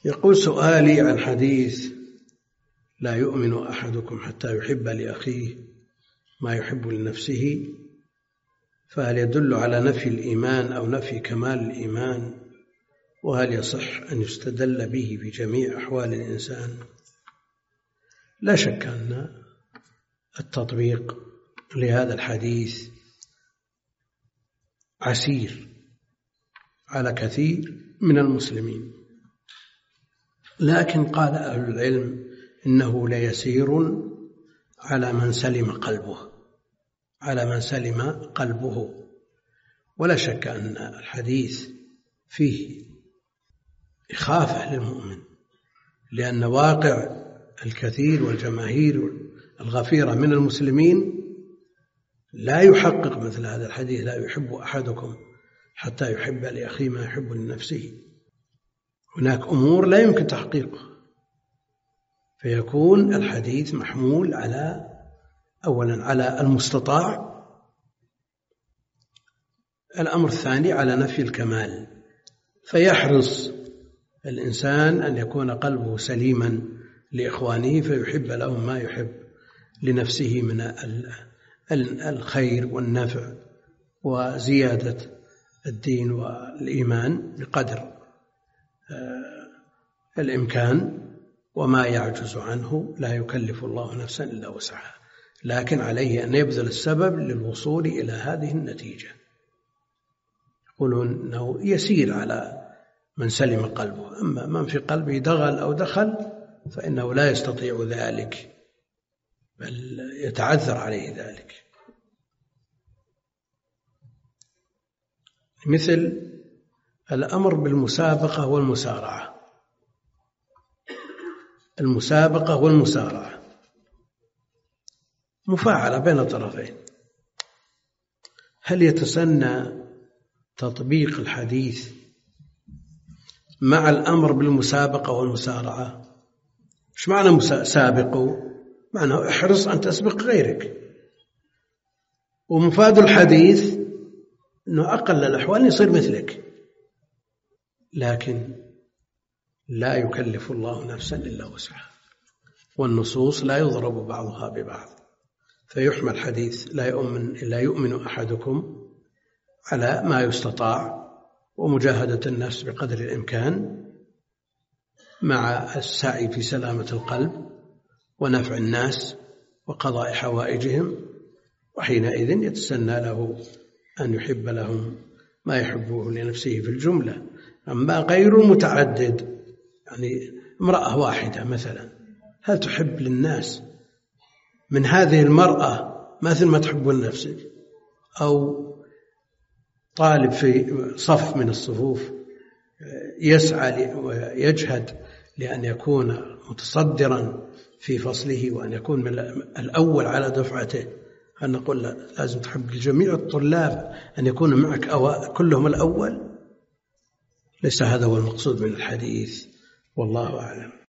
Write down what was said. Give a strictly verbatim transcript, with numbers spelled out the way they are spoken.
يقول سؤالي عن حديث لا يؤمن أحدكم حتى يحب لأخيه ما يحب لنفسه، فهل يدل على نفي الإيمان أو نفي كمال الإيمان؟ وهل يصح أن يستدل به في جميع أحوال الإنسان؟ لا شك أن التطبيق لهذا الحديث عسير على كثير من المسلمين، لكن قال أهل العلم إنه ليسير على من سلم قلبه على من سلم قلبه ولا شك أن الحديث فيه إخافة للمؤمن، لأن واقع الكثير والجماهير الغفيرة من المسلمين لا يحقق مثل هذا الحديث: لا يحب أحدكم حتى يحب لأخيه ما يحب لنفسه. هناك أمور لا يمكن تحقيقها، فيكون الحديث محمول على أولا على المستطاع، الأمر الثاني على نفي الكمال، فيحرص الإنسان أن يكون قلبه سليما لإخوانه فيحب لهم ما يحب لنفسه من الخير والنفع وزيادة الدين والإيمان بقدر الإمكان، وما يعجز عنه لا يكلف الله نفسا إلا وسعها، لكن عليه أن يبذل السبب للوصول إلى هذه النتيجة. يقولون أنه يسير على من سلم قلبه، أما من في قلبه دغل أو دخل فإنه لا يستطيع ذلك، بل يتعذر عليه ذلك. مثل الأمر بالمسابقة والمسارعة المسابقة والمسارعة مفاعلة بين الطرفين، هل يتسنى تطبيق الحديث مع الأمر بالمسابقة والمسارعة؟ إيش معنى سابقوا؟ معنى احرص أن تسبق غيرك، ومفاد الحديث أنه أقل الأحوال يصير مثلك، لكن لا يكلف الله نفسا إلا وسعها، والنصوص لا يضرب بعضها ببعض، فيحمل حديث لا يؤمن لا يؤمن أحدكم على ما يستطاع ومجاهدة النفس بقدر الإمكان مع السعي في سلامة القلب ونفع الناس وقضاء حوائجهم، وحينئذ يتسنى له أن يحب لهم ما يحبه لنفسه في الجملة. أما غير المتعدد، يعني امرأة واحدة مثلا، هل تحب للناس من هذه المرأة مثل ما تحب لنفسك؟ أو طالب في صف من الصفوف يسعى ويجهد لأن يكون متصدرا في فصله وأن يكون من الأول على دفعته، هل نقول لا لازم تحب لجميع الطلاب أن يكون معك كلهم الأول؟ ليس هذا هو المقصود من الحديث، والله أعلم.